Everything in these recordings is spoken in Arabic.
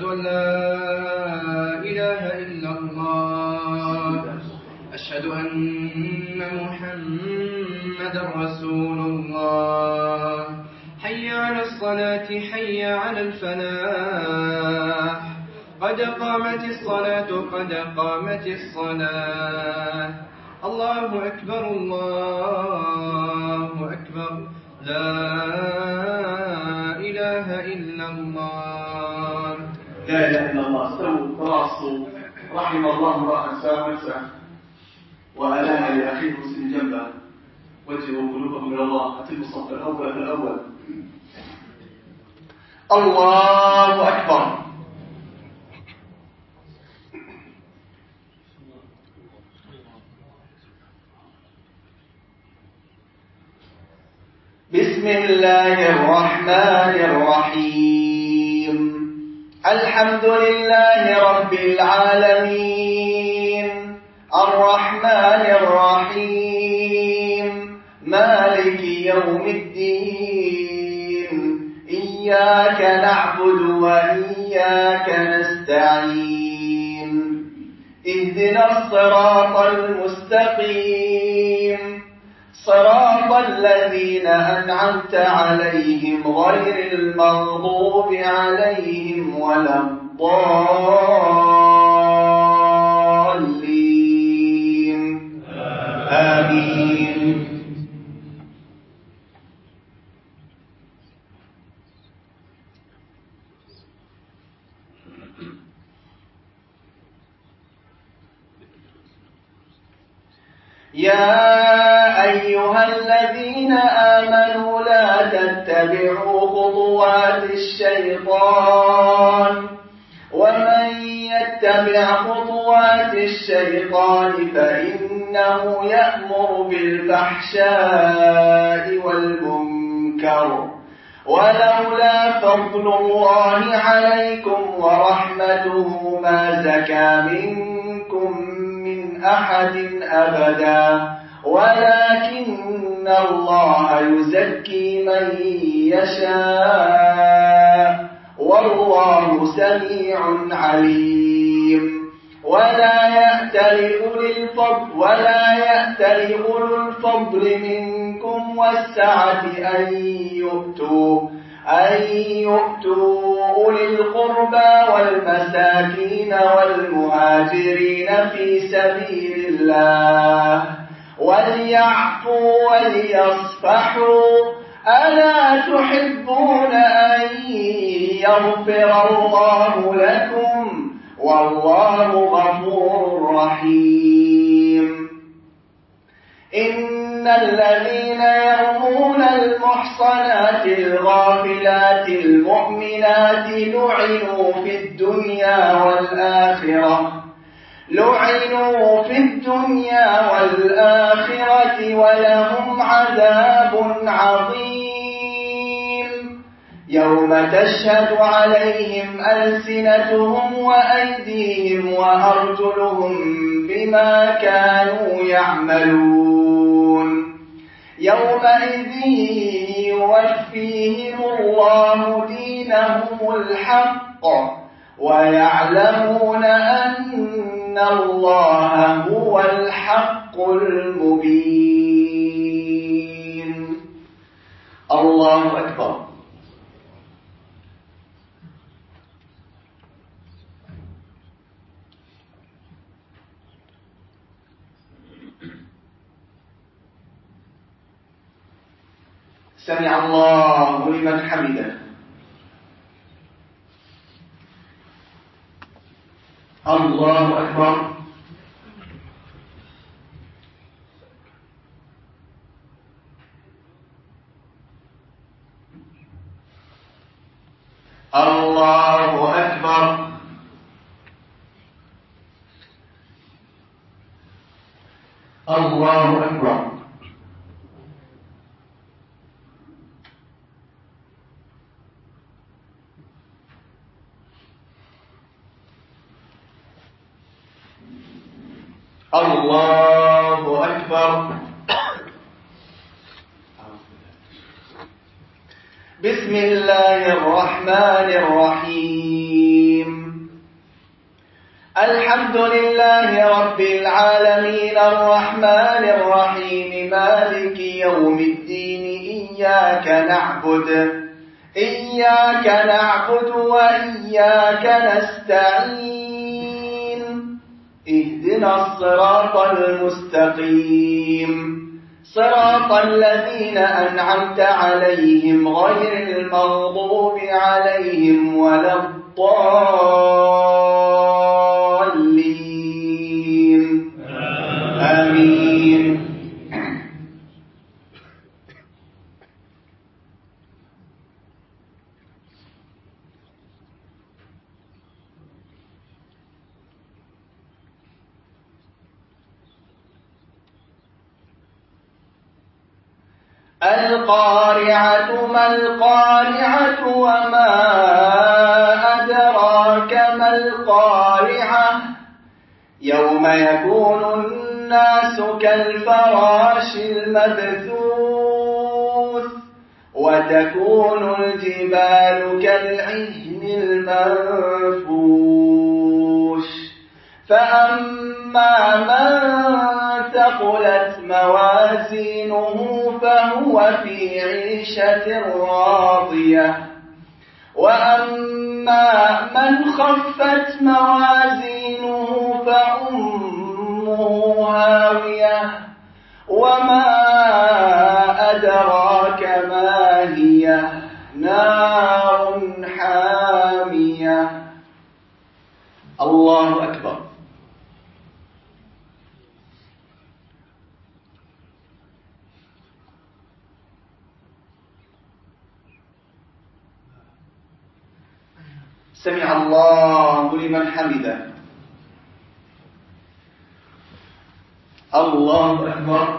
أشهد أن لا إله إلا الله أشهد أن محمدا رسول الله حي على الصلاة حي على الفلاح قد قامت الصلاة قد قامت الصلاة الله أكبر الله أكبر لا إله إلا الله لا إله إلا الله. استووا تراصوا رحم الله امرأ ساوى نفسه وألان لأخيه مسلم جنبه وجهوا قلوبهم إلى الله. أتم الصف الأول فالأول. الله أكبر. بسم الله الرحمن الرحيم. الحمد لله رب العالمين الرحمن الرحيم مالك يوم الدين إياك نعبد وإياك نستعين اهدنا الصراط المستقيم صراط الذين أنعمت عليهم غير المغضوب عليهم ولا الضالين آمين. يا أيها الذين آمنوا لا تتبعوا خطوات الشيطان ومن يتبع خطوات الشيطان فإنه يأمر بالفحشاء والمنكر ولولا فضل الله عليكم ورحمته ما زكى منكم من أحد أبدا ولكن الله يزكي من يشاء والله سميع عليم. ولا يأت لأولو الفضل منكم والسعة أن يؤتوا أولي القربى والمساكين والمهاجرين في سبيل الله وليعفوا وليصفحوا ألا تحبون أن يغفر الله لكم والله غفور رحيم. إن الذين يرمون المحصنات الغافلات المؤمنات لعنوا في الدنيا والآخرة ولهم عذاب عظيم يوم تشهد عليهم ألسنتهم وأيديهم وأرجلهم بما كانوا يعملون يومئذ يوفيهم الله دينهم الحق ويعلمون أن الله هو الحق المبين. الله أكبر. سمع الله لمن حمده. الله أكبر. الله أكبر. الله أكبر. الله أكبر. بسم الله الرحمن الرحيم. الحمد لله رب العالمين الرحمن الرحيم مالك يوم الدين إياك نعبد وإياك نستعين اهدنا الصراط المستقيم صراط الذين أنعمت عليهم غير المغضوب عليهم ولا الضالين آمين. القارعة ما القارعة وما أدراك ما القارعة يوم يكون الناس كالفراش المبثوث وتكون الجبال كالعهن المنفوش فأما من ثقلت موازينه فهو في عيشة راضية وأما من خفت موازينه فأمه هاوية وما أدراك ما هي نار حامية. الله أكبر. سمع الله لمن حمده. الله أكبر.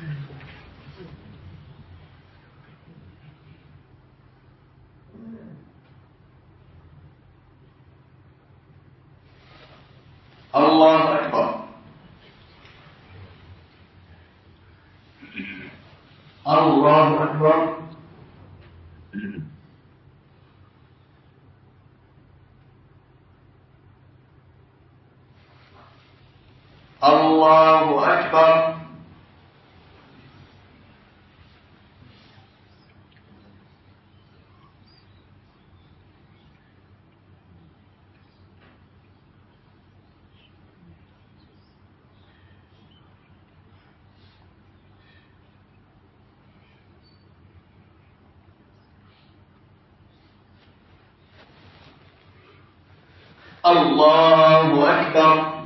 الله أكبر. الله أكبر. الله أكبر. الله أكبر.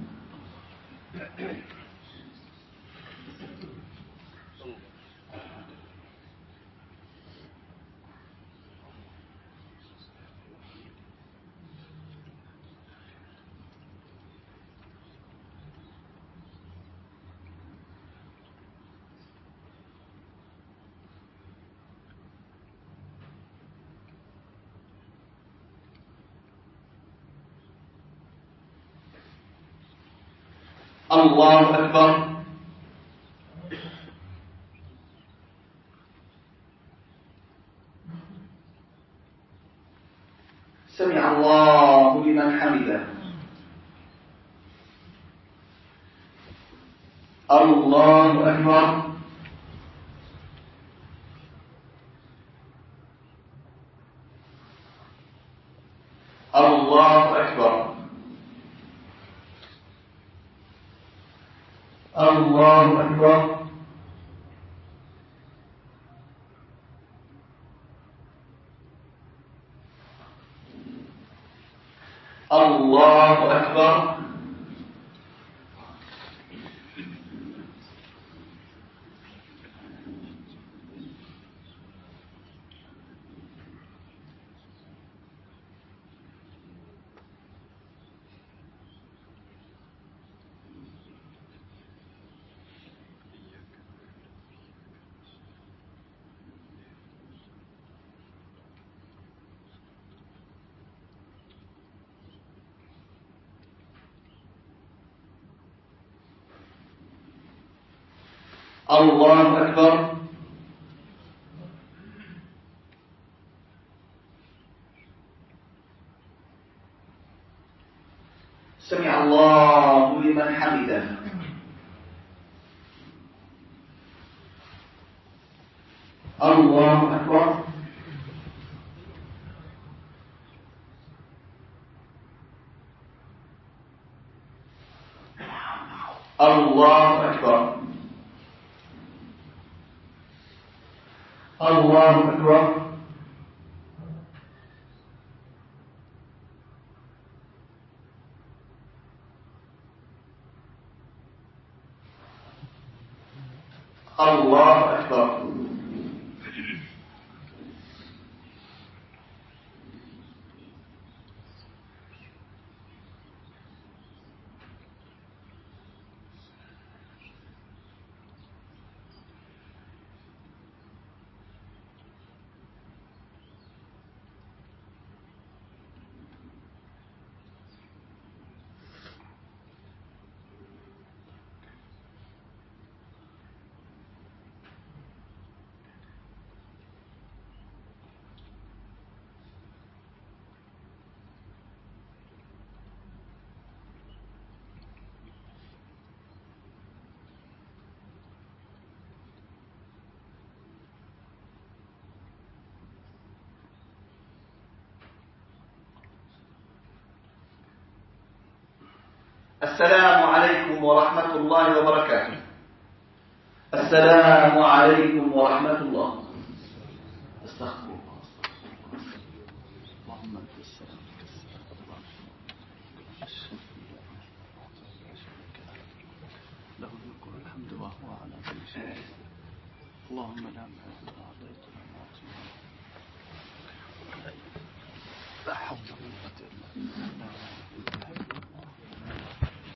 الله أكبر. سمع الله لمن حمده. الله أكبر. الله أكبر. الله أكبر. الله أكبر. الله أكبر. سمع الله لمن حمده. الله أكبر. الله أكبر. الله أكبر. الله أكبر. السلام عليكم ورحمة الله وبركاته. السلام عليكم ورحمة الله. استغفر الله. اللهم انت السلام له الملك والحمد وهو على كل شيء. اللهم لا مانع لما أعطيت